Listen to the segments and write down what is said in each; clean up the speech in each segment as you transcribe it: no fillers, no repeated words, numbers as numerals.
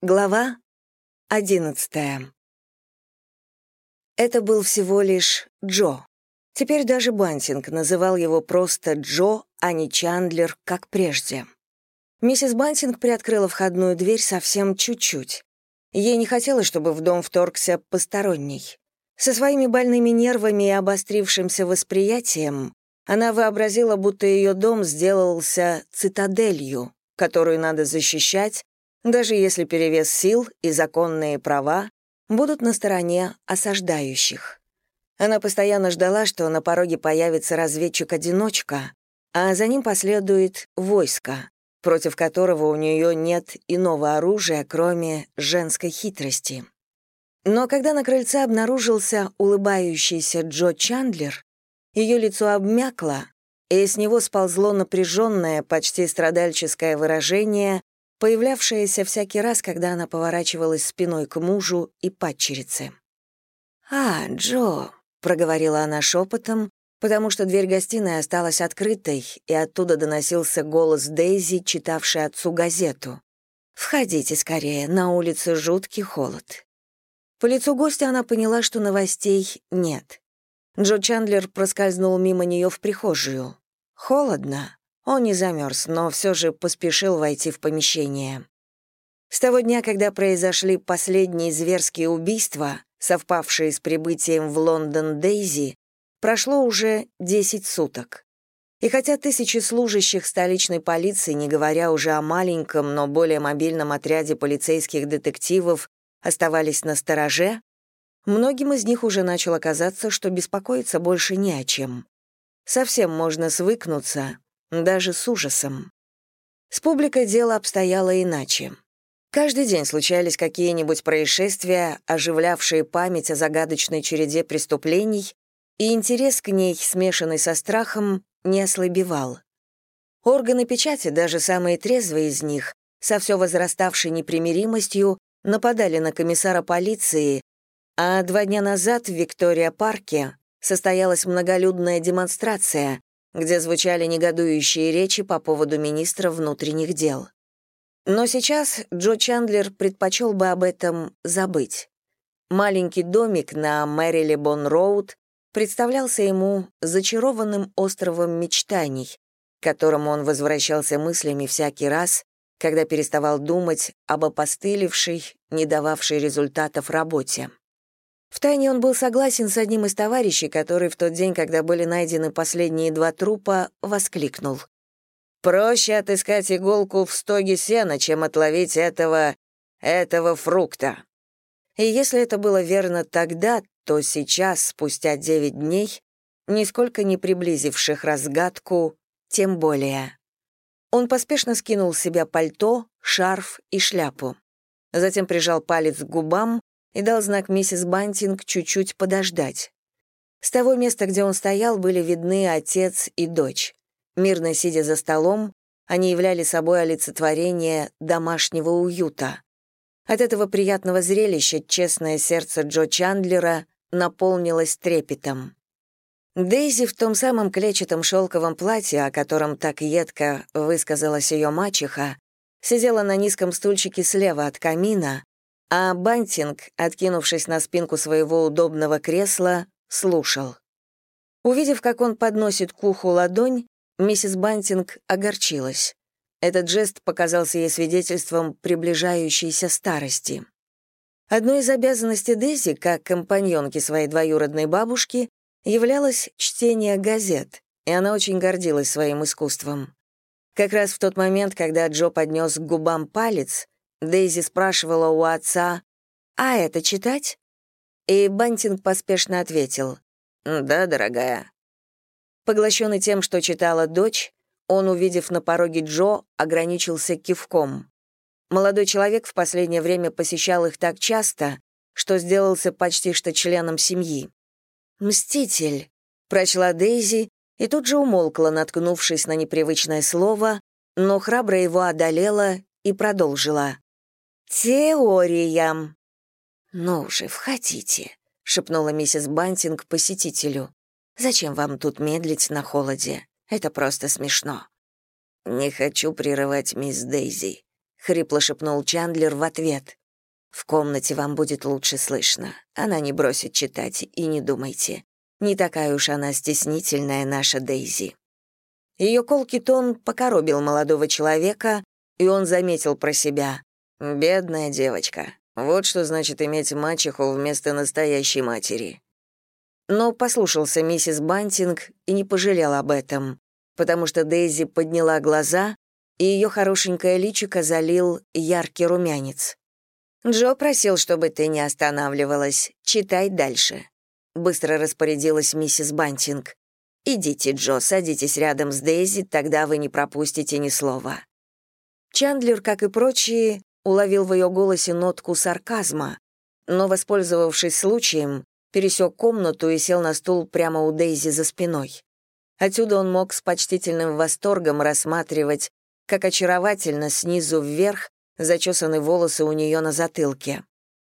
Глава 11. Это был всего лишь Джо. Теперь даже Бантинг называл его просто Джо, а не Чандлер, как прежде. Миссис Бантинг приоткрыла входную дверь совсем чуть-чуть. Ей не хотелось, чтобы в дом вторгся посторонний. Со своими больными нервами и обострившимся восприятием она вообразила, будто ее дом сделался цитаделью, которую надо защищать, даже если перевес сил и законные права будут на стороне осаждающих. Она постоянно ждала, что на пороге появится разведчик-одиночка, а за ним последует войско, против которого у нее нет иного оружия, кроме женской хитрости. Но когда на крыльце обнаружился улыбающийся Джо Чандлер, ее лицо обмякло, и с него сползло напряженное, почти страдальческое выражение, появлявшаяся всякий раз, когда она поворачивалась спиной к мужу и падчерице. «А, Джо», — проговорила она шепотом, потому что дверь гостиной осталась открытой, и оттуда доносился голос Дейзи, читавшей отцу газету. «Входите скорее, на улице жуткий холод». По лицу гостя она поняла, что новостей нет. Джо Чандлер проскользнул мимо нее в прихожую. Холодно. Он не замерз, но все же поспешил войти в помещение. С того дня, когда произошли последние зверские убийства, совпавшие с прибытием в Лондон Дейзи, прошло уже 10 суток. И хотя тысячи служащих столичной полиции, не говоря уже о маленьком, но более мобильном отряде полицейских детективов, оставались настороже, многим из них уже начало казаться, что беспокоиться больше не о чем. Совсем можно свыкнуться, даже с ужасом. С публикой дело обстояло иначе. Каждый день случались какие-нибудь происшествия, оживлявшие память о загадочной череде преступлений, и интерес к ней, смешанный со страхом, не ослабевал. Органы печати, даже самые трезвые из них, со все возраставшей непримиримостью, нападали на комиссара полиции, а 2 дня назад в Виктория-парке состоялась многолюдная демонстрация, где звучали негодующие речи по поводу министра внутренних дел. Но сейчас Джо Чандлер предпочел бы об этом забыть. Маленький домик на Мэрилебон-роуд представлялся ему зачарованным островом мечтаний, к которому он возвращался мыслями всякий раз, когда переставал думать об опостылевшей, не дававшей результатов работе. Втайне он был согласен с одним из товарищей, который в тот день, когда были найдены последние 2 трупа, воскликнул: «Проще отыскать иголку в стоге сена, чем отловить этого фрукта». И если это было верно тогда, то сейчас, спустя 9 дней, нисколько не приблизивших разгадку, тем более. Он поспешно скинул с себя пальто, шарф и шляпу. Затем прижал палец к губам и дал знак миссис Бантинг чуть-чуть подождать. С того места, где он стоял, были видны отец и дочь. Мирно сидя за столом, они являли собой олицетворение домашнего уюта. От этого приятного зрелища честное сердце Джо Чандлера наполнилось трепетом. Дейзи в том самом клетчатом шелковом платье, о котором так едко высказалась ее мачеха, сидела на низком стульчике слева от камина, а Бантинг, откинувшись на спинку своего удобного кресла, слушал. Увидев, как он подносит к уху ладонь, миссис Бантинг огорчилась. Этот жест показался ей свидетельством приближающейся старости. Одной из обязанностей Дейзи, как компаньонки своей двоюродной бабушки, являлось чтение газет, и она очень гордилась своим искусством. Как раз в тот момент, когда Джо поднес к губам палец, Дейзи спрашивала у отца: «А это читать?» И Бантинг поспешно ответил: «Да, дорогая». Поглощенный тем, что читала дочь, он, увидев на пороге Джо, ограничился кивком. Молодой человек в последнее время посещал их так часто, что сделался почти что членом семьи. «Мститель», — прочла Дейзи, и тут же умолкла, наткнувшись на непривычное слово, но храбро его одолела и продолжила. «Теория». «Ну же, входите», — шепнула миссис Бантинг посетителю. «Зачем вам тут медлить на холоде? Это просто смешно». «Не хочу прерывать мисс Дейзи. хрипло шепнул Чандлер в ответ. «В комнате вам будет лучше слышно. Она не бросит читать, и не думайте. Не такая уж она стеснительная, наша Дейзи». Ее колкий тон покоробил молодого человека, и он заметил про себя. «Бедная девочка. Вот что значит иметь мачеху вместо настоящей матери». Но послушался миссис Бантинг и не пожалел об этом, потому что Дейзи подняла глаза, и ее хорошенькое личико залил яркий румянец. «Джо просил, чтобы ты не останавливалась. Читай дальше», — быстро распорядилась миссис Бантинг. «Идите, Джо, садитесь рядом с Дейзи, тогда вы не пропустите ни слова». Чандлер, как и прочие, уловил в ее голосе нотку сарказма, но, воспользовавшись случаем, пересек комнату и сел на стул прямо у Дейзи за спиной. Отсюда он мог с почтительным восторгом рассматривать, как очаровательно снизу вверх зачесаны волосы у нее на затылке.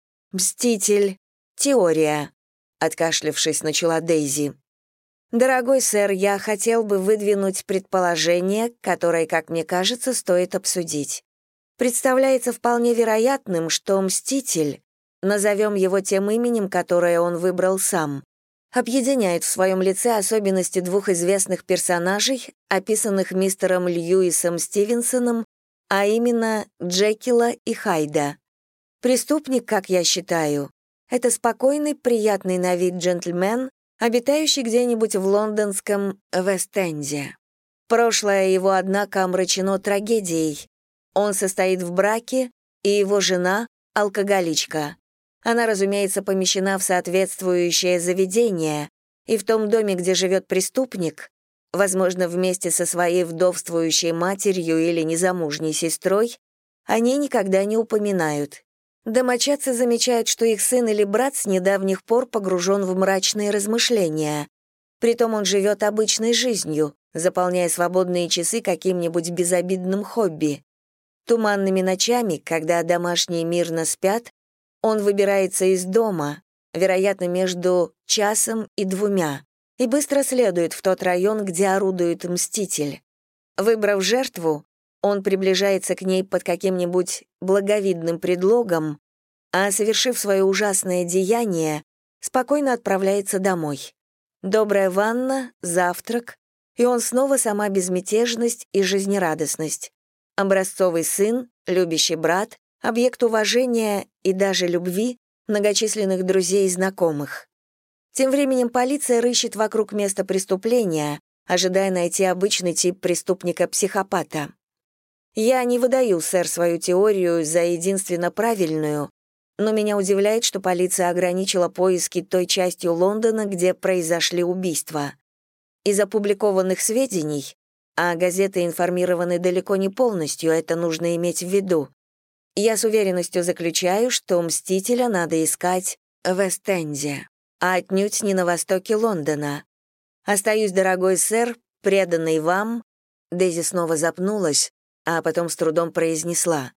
«Мститель. Теория», — откашлявшись, начала Дейзи. «Дорогой сэр, я хотел бы выдвинуть предположение, которое, как мне кажется, стоит обсудить. Представляется вполне вероятным, что Мститель, назовем его тем именем, которое он выбрал сам, объединяет в своем лице особенности двух известных персонажей, описанных мистером Льюисом Стивенсоном, а именно Джекила и Хайда. Преступник, как я считаю, это спокойный, приятный на вид джентльмен, обитающий где-нибудь в лондонском Вест-Энде. Прошлое его, однако, омрачено трагедией. Он состоит в браке, и его жена — алкоголичка. Она, разумеется, помещена в соответствующее заведение, и в том доме, где живет преступник, возможно, вместе со своей вдовствующей матерью или незамужней сестрой, они никогда не упоминают. Домочадцы замечают, что их сын или брат с недавних пор погружен в мрачные размышления. Притом он живет обычной жизнью, заполняя свободные часы каким-нибудь безобидным хобби. Туманными ночами, когда домашние мирно спят, он выбирается из дома, вероятно, между 1 и 2, и быстро следует в тот район, где орудует Мститель. Выбрав жертву, он приближается к ней под каким-нибудь благовидным предлогом, а, совершив свое ужасное деяние, спокойно отправляется домой. Добрая ванна, завтрак, и он снова сама безмятежность и жизнерадостность. Образцовый сын, любящий брат, объект уважения и даже любви многочисленных друзей и знакомых. Тем временем полиция рыщет вокруг места преступления, ожидая найти обычный тип преступника-психопата. Я не выдаю, сэр, свою теорию за единственно правильную, но меня удивляет, что полиция ограничила поиски той частью Лондона, где произошли убийства. Из опубликованных сведений, а газеты информированы далеко не полностью, это нужно иметь в виду, я с уверенностью заключаю, что Мстителя надо искать в Вест-Энде, а отнюдь не на востоке Лондона. Остаюсь, дорогой сэр, преданный вам. Дейзи снова запнулась, а потом с трудом произнесла.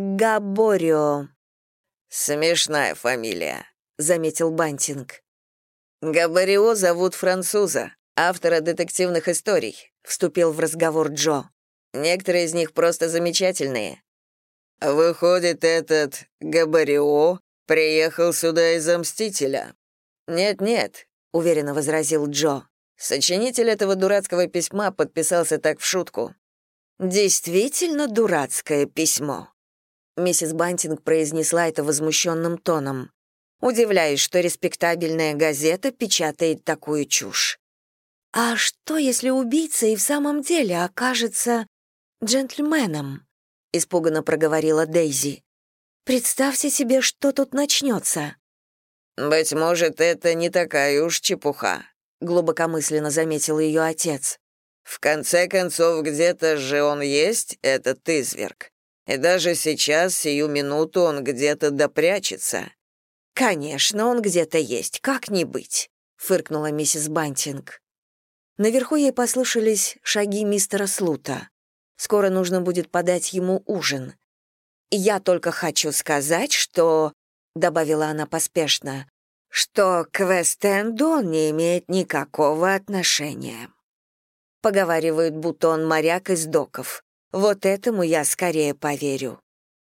«Габорио». «Смешная фамилия», — заметил Бантинг. «Габорио зовут француза, автора детективных историй», — вступил в разговор Джо. «Некоторые из них просто замечательные». «Выходит, этот Габорио приехал сюда из-за Мстителя?» «Нет-нет», — уверенно возразил Джо. «Сочинитель этого дурацкого письма подписался так в шутку». «Действительно дурацкое письмо», — миссис Бантинг произнесла это возмущенным тоном. «Удивляюсь, что респектабельная газета печатает такую чушь». «А что, если убийца и в самом деле окажется джентльменом?» — испуганно проговорила Дейзи. «Представьте себе, что тут начнется». «Быть может, это не такая уж чепуха», — глубокомысленно заметил ее отец. «В конце концов, где-то же он есть, этот изверг. И даже сейчас, сию минуту, он где-то допрячется». «Конечно, он где-то есть, как не быть», — фыркнула миссис Бантинг. Наверху ей послышались шаги мистера Слута. Скоро нужно будет подать ему ужин. «Я только хочу сказать, что...» — добавила она поспешно, «что к Вест-Энду он не имеет никакого отношения. Поговаривают, будто он моряк из доков. Вот этому я скорее поверю».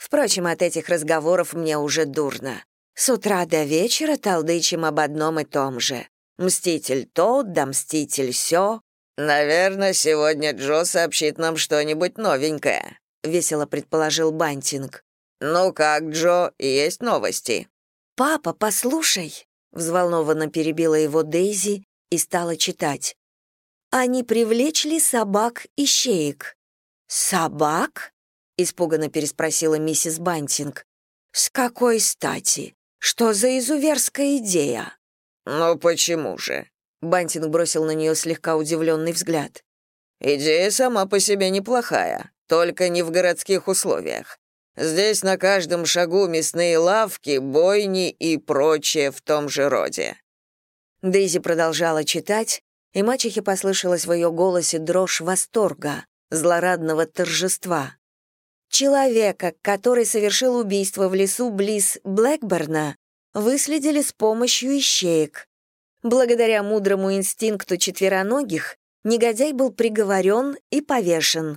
Впрочем, от этих разговоров мне уже дурно. С утра до вечера толдычим об одном и том же. Мститель тот, да мститель сё. «Наверное, сегодня Джо сообщит нам что-нибудь новенькое», — весело предположил Бантинг. «Ну как, Джо, есть новости?» «Папа, послушай», — взволнованно перебила его Дейзи и стала читать. «Они привлечь собак-ищеек». «Собак?» — испуганно переспросила миссис Бантинг. «С какой стати? Что за изуверская идея?» «Ну почему же?» Бантинг бросил на нее слегка удивленный взгляд. «Идея сама по себе неплохая, только не в городских условиях. Здесь на каждом шагу мясные лавки, бойни и прочее в том же роде». Дейзи продолжала читать, и мачехе послышалась в ее голосе дрожь восторга, злорадного торжества. Человека, который совершил убийство в лесу близ Блэкберна, выследили с помощью ищеек. Благодаря мудрому инстинкту четвероногих негодяй был приговорен и повешен.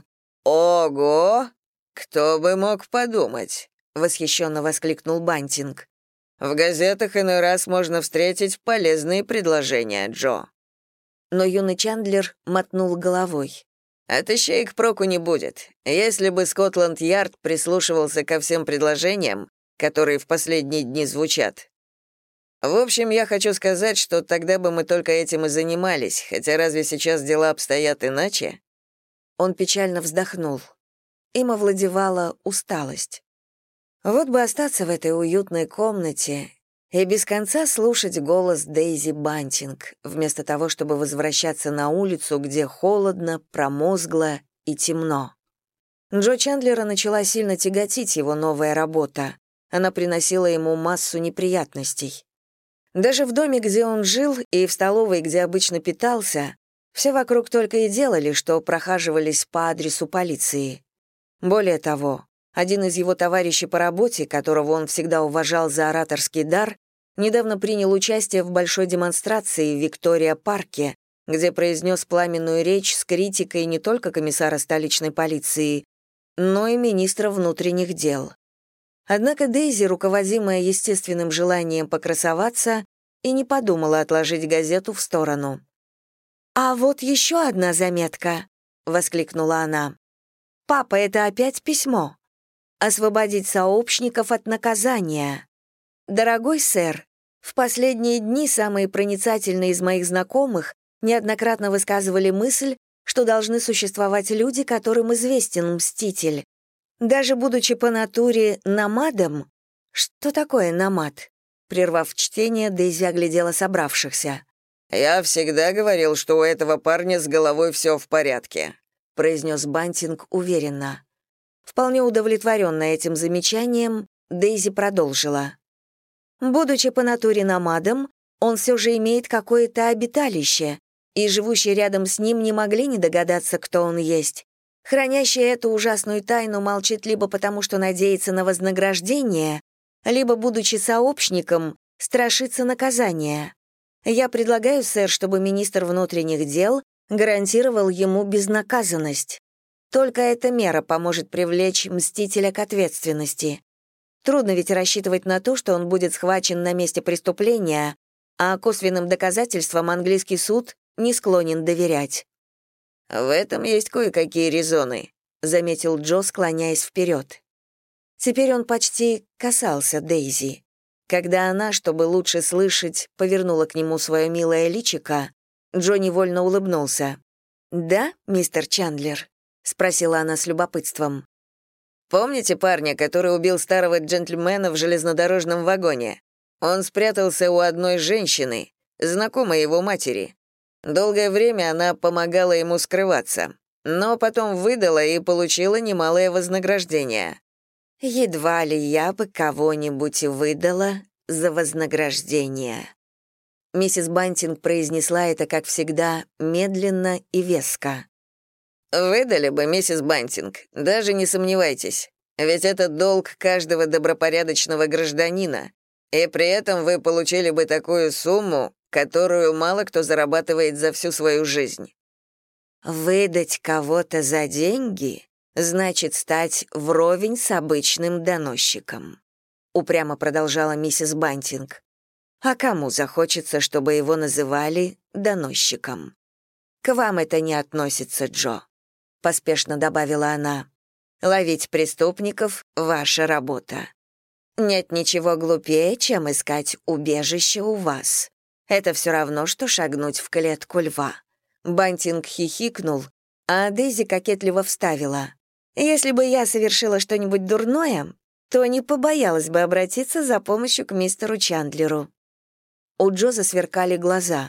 «Ого! Кто бы мог подумать?» — восхищенно воскликнул Бантинг. «В газетах иной раз можно встретить полезные предложения, Джо». Но юный Чандлер мотнул головой. «От ищеек проку не будет. Если бы Скотланд-Ярд прислушивался ко всем предложениям, которые в последние дни звучат. В общем, я хочу сказать, что тогда бы мы только этим и занимались, хотя разве сейчас дела обстоят иначе?» Он печально вздохнул. Им овладевала усталость. Вот бы остаться в этой уютной комнате и без конца слушать голос Дейзи Бантинг, вместо того, чтобы возвращаться на улицу, где холодно, промозгло и темно. Джо Чандлера начала сильно тяготить его новая работа. Она приносила ему массу неприятностей. Даже в доме, где он жил, и в столовой, где обычно питался, все вокруг только и делали, что прохаживались по адресу полиции. Более того, один из его товарищей по работе, которого он всегда уважал за ораторский дар, недавно принял участие в большой демонстрации в Виктория-парке, где произнес пламенную речь с критикой не только комиссара столичной полиции, но и министра внутренних дел. Однако Дейзи, руководимая естественным желанием покрасоваться, и не подумала отложить газету в сторону. «А вот еще одна заметка», — воскликнула она. «Папа, это опять письмо. Освободить сообщников от наказания. Дорогой сэр, в последние дни самые проницательные из моих знакомых неоднократно высказывали мысль, что должны существовать люди, которым известен мститель. Даже будучи по натуре номадом...» «Что такое номад?» Прервав чтение, Дейзи оглядела собравшихся. «Я всегда говорил, что у этого парня с головой все в порядке», — произнес Бантинг уверенно. Вполне удовлетворенная этим замечанием, Дейзи продолжила. «Будучи по натуре номадом, он все же имеет какое-то обиталище, и живущие рядом с ним не могли не догадаться, кто он есть. Хранящий эту ужасную тайну молчит либо потому, что надеется на вознаграждение, либо, будучи сообщником, страшится наказания. Я предлагаю, сэр, чтобы министр внутренних дел гарантировал ему безнаказанность. Только эта мера поможет привлечь мстителя к ответственности. Трудно ведь рассчитывать на то, что он будет схвачен на месте преступления, а косвенным доказательствам английский суд не склонен доверять». «В этом есть кое-какие резоны», — заметил Джо, склоняясь вперед. Теперь он почти касался Дейзи. Когда она, чтобы лучше слышать, повернула к нему свое милое личико, Джо невольно улыбнулся. «Да, мистер Чандлер?» — спросила она с любопытством. «Помните парня, который убил старого джентльмена в железнодорожном вагоне? Он спрятался у одной женщины, знакомой его матери. Долгое время она помогала ему скрываться, но потом выдала и получила немалое вознаграждение». «Едва ли я бы кого-нибудь выдала за вознаграждение». Миссис Бантинг произнесла это, как всегда, медленно и веско. «Выдали бы, миссис Бантинг, даже не сомневайтесь. Ведь это долг каждого добропорядочного гражданина. И при этом вы получили бы такую сумму, которую мало кто зарабатывает за всю свою жизнь». «Выдать кого-то за деньги?» значит стать вровень с обычным доносчиком», — упрямо продолжала миссис Бантинг. «А кому захочется, чтобы его называли доносчиком? К вам это не относится, Джо», — поспешно добавила она. «Ловить преступников — ваша работа. Нет ничего глупее, чем искать убежище у вас. Это все равно, что шагнуть в клетку льва». Бантинг хихикнул, а Дейзи кокетливо вставила. «Если бы я совершила что-нибудь дурное, то не побоялась бы обратиться за помощью к мистеру Чандлеру». У Джо засверкали глаза.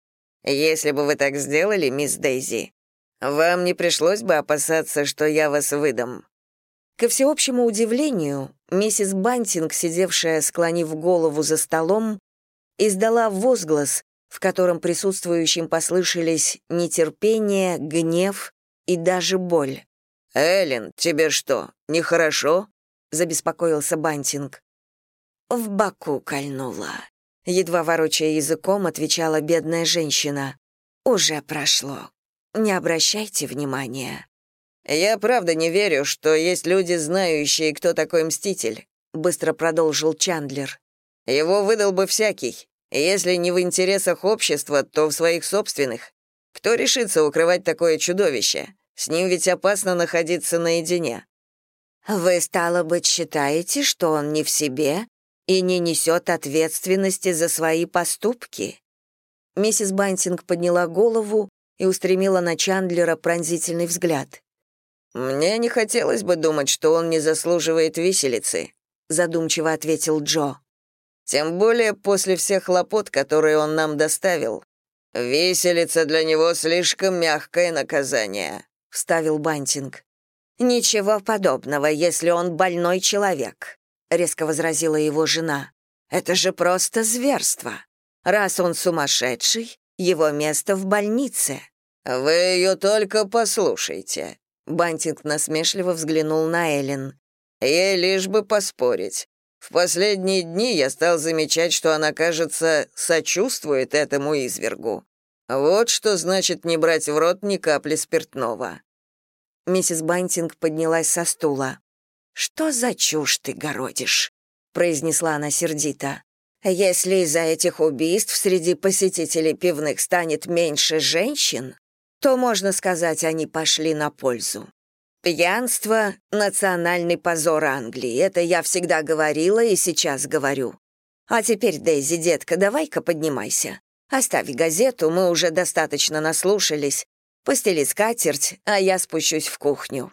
«Если бы вы так сделали, мисс Дейзи, вам не пришлось бы опасаться, что я вас выдам». Ко всеобщему удивлению, миссис Бантинг, сидевшая, склонив голову за столом, издала возглас, в котором присутствующим послышались нетерпение, гнев и даже боль. «Эллен, тебе что, нехорошо?» — забеспокоился Бантинг. «В боку кольнула», — едва ворочая языком, отвечала бедная женщина. «Уже прошло. Не обращайте внимания». «Я правда не верю, что есть люди, знающие, кто такой Мститель», — быстро продолжил Чандлер. «Его выдал бы всякий. Если не в интересах общества, то в своих собственных. Кто решится укрывать такое чудовище? С ним ведь опасно находиться наедине». «Вы, стало быть, считаете, что он не в себе и не несет ответственности за свои поступки?» Миссис Бантинг подняла голову и устремила на Чандлера пронзительный взгляд. «Мне не хотелось бы думать, что он не заслуживает виселицы», — задумчиво ответил Джо. «Тем более после всех хлопот, которые он нам доставил. Виселица для него слишком мягкое наказание», — вставил Бантинг. «Ничего подобного, если он больной человек», — резко возразила его жена. «Это же просто зверство. Раз он сумасшедший, его место в больнице». «Вы ее только послушайте», — Бантинг насмешливо взглянул на Эллен. «Ей лишь бы поспорить. В последние дни я стал замечать, что она, кажется, сочувствует этому извергу. Вот что значит не брать в рот ни капли спиртного». Миссис Бантинг поднялась со стула. «Что за чушь ты городишь?» — произнесла она сердито. «Если из-за этих убийств среди посетителей пивных станет меньше женщин, то, можно сказать, они пошли на пользу. Пьянство — национальный позор Англии. Это я всегда говорила и сейчас говорю. А теперь, Дейзи, детка, давай-ка поднимайся. Оставь газету, мы уже достаточно наслушались. Постели скатерть, а я спущусь в кухню».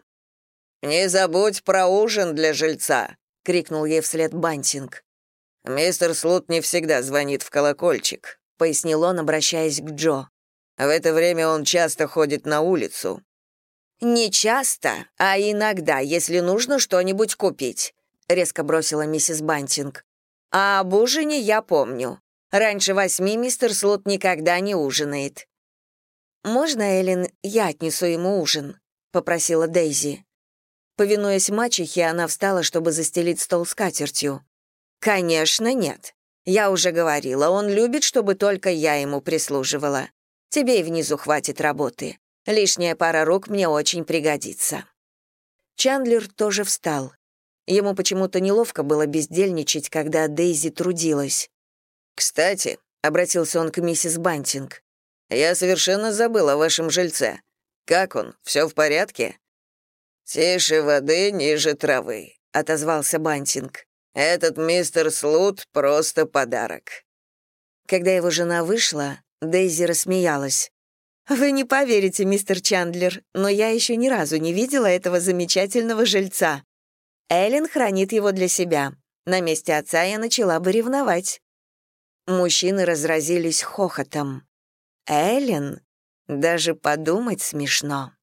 «Не забудь про ужин для жильца», — крикнул ей вслед Бантинг. «Мистер Слут не всегда звонит в колокольчик», — пояснил он, обращаясь к Джо. «В это время он часто ходит на улицу». «Не часто, а иногда, если нужно что-нибудь купить», — резко бросила миссис Бантинг. «А об ужине я помню. Раньше 8 мистер Слут никогда не ужинает». «Можно, Эллен, я отнесу ему ужин?» — попросила Дейзи. Повинуясь мачехе, она встала, чтобы застелить стол скатертью. «Конечно, нет. Я уже говорила, он любит, чтобы только я ему прислуживала. Тебе и внизу хватит работы. Лишняя пара рук мне очень пригодится». Чандлер тоже встал. Ему почему-то неловко было бездельничать, когда Дейзи трудилась. «Кстати», — обратился он к миссис Бантинг, «я совершенно забыл о вашем жильце. Как он, все в порядке?» «Тише воды, ниже травы», — отозвался Бантинг. «Этот мистер Слут — просто подарок». Когда его жена вышла, Дейзи рассмеялась. «Вы не поверите, мистер Чандлер, но я еще ни разу не видела этого замечательного жильца. Эллен хранит его для себя. На месте отца я начала бы ревновать». Мужчины разразились хохотом. «Эллен? Даже подумать смешно».